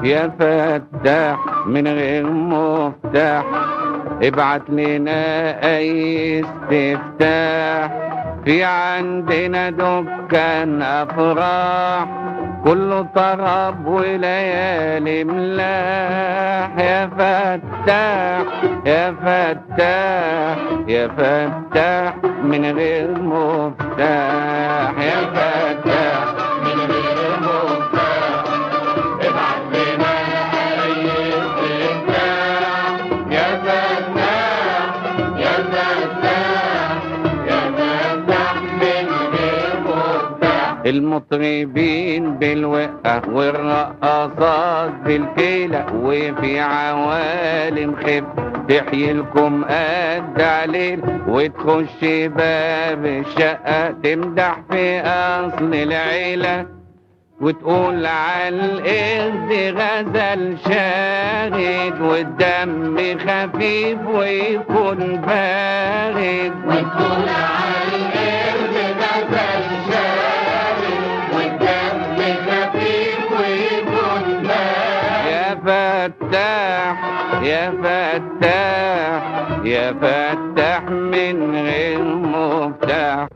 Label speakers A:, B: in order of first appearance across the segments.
A: يا فتاح من غير مفتاح، ابعت لنا اي استفتاح. في عندنا دكان افراح، كله طرب وليالي ملاح. يا فتاح يا فتاح يا فتاح من غير مفتاح، يا فتاح من غير مفتاح، ابعت لنا اي استفتاح. يا فتاح يا فتاح يا فتاح من غير مفتاح. المطربين بالوقة والرقصات بالكيلة، وفي عوالم خف تحيي لكم قد عليل، وتخش باب الشقة تمدح في أصل العيلة، وتقول عالقرد غزل شاهد، والدم خفيف ويكون بارد. وتقول عالقرد غزل شاهد، والدم خفيف ويكون بارد. يا فتاح يا فتاح يا فتاح من غير مفتاح.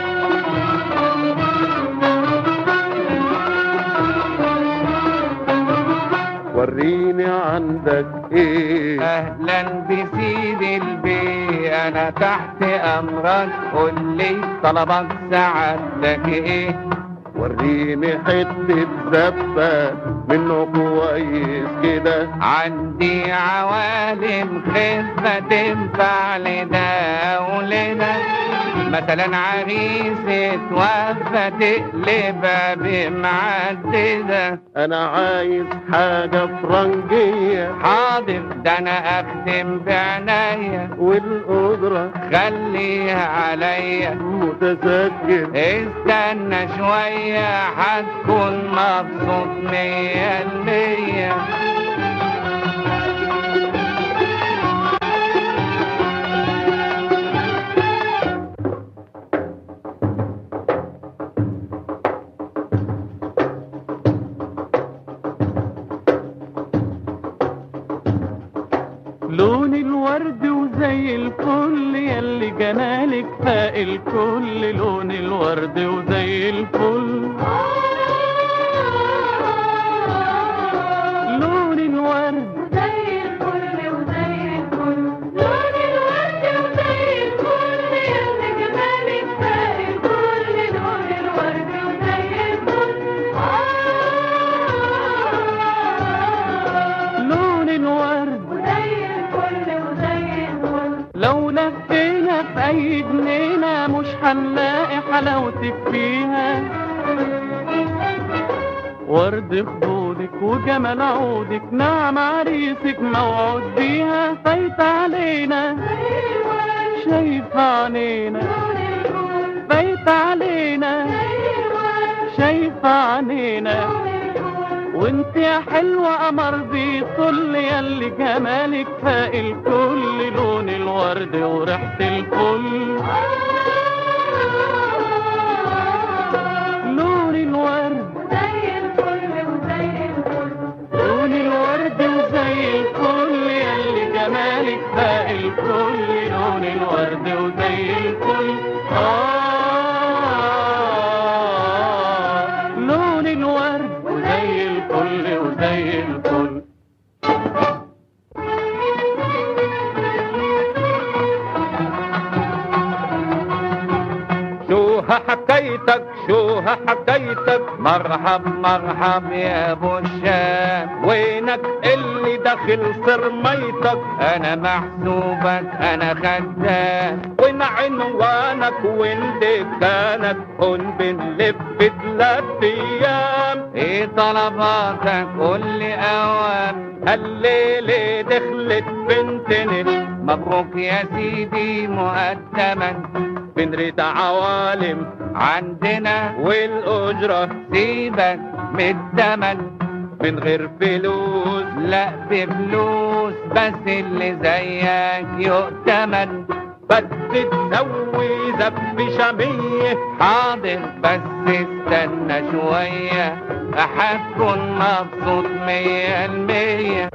B: وريني عندك ايه؟
A: اهلا بسيد البي، انا تحت امرك، قولي طلبك سعادتك ايه؟
B: وريني حتة زبة منه كويس كده،
A: عندي عوالم خفة تنفع لده ولده، مثلا عريس اتوفى تقلبها بمعددة.
B: انا عايز حاجة فرنجية.
A: حاضر ده انا اخدم بعناية،
B: والقدرة
A: خليها عليا.
B: متذكر
A: استنى شوية هتكون مبسوط 100%.
C: لون الورد وزي الفل ياللي جمالك فاق الكل، لون الورد وزي الفل. لون الورد
D: وزي الفل وزي الفل، لون الورد وزي الفل ياللي جمالك فاق الكل، لون الورد وزي الفل.
C: لون الورد
D: وزي الفل وزي الفل.
C: لو لفينا في اي جنينة مش هنلاقي حلاوتك فيها، ورد خدودك وجمال عودك نعم عريسك موعود بيها. فايت علينا شايفة عينينا، فايت علينا شايفة عينينا، وانت يا حلوة قمر بيطل ياللي جمالك فاق الكل، لون الورد وريحة الفل. لون الورد
D: وزي الفل وزي الفل،
C: لون الورد وزي الفل ياللي جمالك فاق الكل، لون الورد وزي الفل. لون الورد وزي الفل وزي الفل.
A: شوها حكايتك شوها حكايتك، مرحب مرحب يا ابو الشام، وينك اللي داخل صرميتك؟ انا محسوبك انا خدام، وين عنوانك وين دكانك؟ هون بنلف 3 ايام. ايه طلباتك قولي اوام، هالليلة دخلت بنتنا، مبروك يا سيدي مقدما،
B: بنريد عوالم
A: عندنا
B: والأجرة
A: سيبك من التمن،
B: من غير فلوس
A: لا بفلوس، بس اللي زيك يؤتمن.
B: بس تسوي زب شمية.
A: حاضر بس استنى شوية، هتكون مبسوط 100%.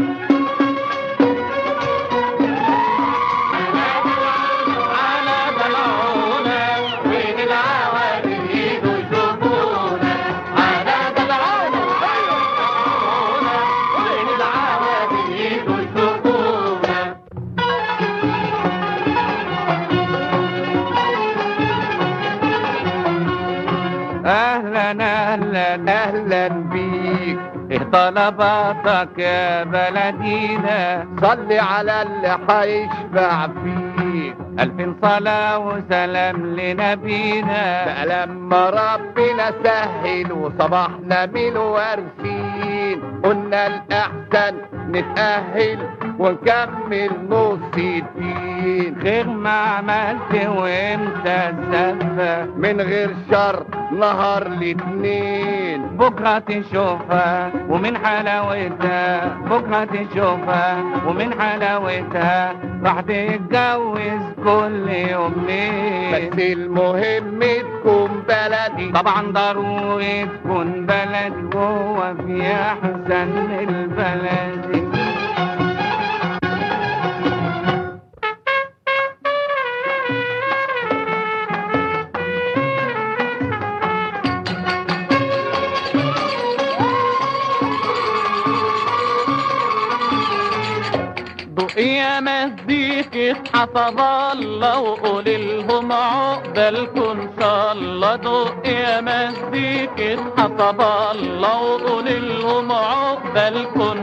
A: اهلا اهلا اهلا بيك، ايه طلباتك يا بلدينا؟
B: صلي على اللي حيشفع فيك،
A: 2000 صلاة وسلام لنبينا.
B: بقى لما ربنا سهل وصبحنا من الوارثين، قلنا الأحسن نتأهل ونكمل نص الدين.
A: غير ما عملت وامتى السفة،
B: من غير شر نهار الاتنين،
A: بكرة تشوفها ومن حلاوتها، بكرة تشوفها ومن حلاوتها، راح تتجوز كل يومين.
B: بس المهم تكون بلدي،
A: طبعا ضروري تكون بلدي، وهو في احسن البلد.
C: يا مزيكة حفظ الله وقول لهم عقبالكم ان شاء الله. دق يا مزيكة حفظ الله وقول لهم عقبالكم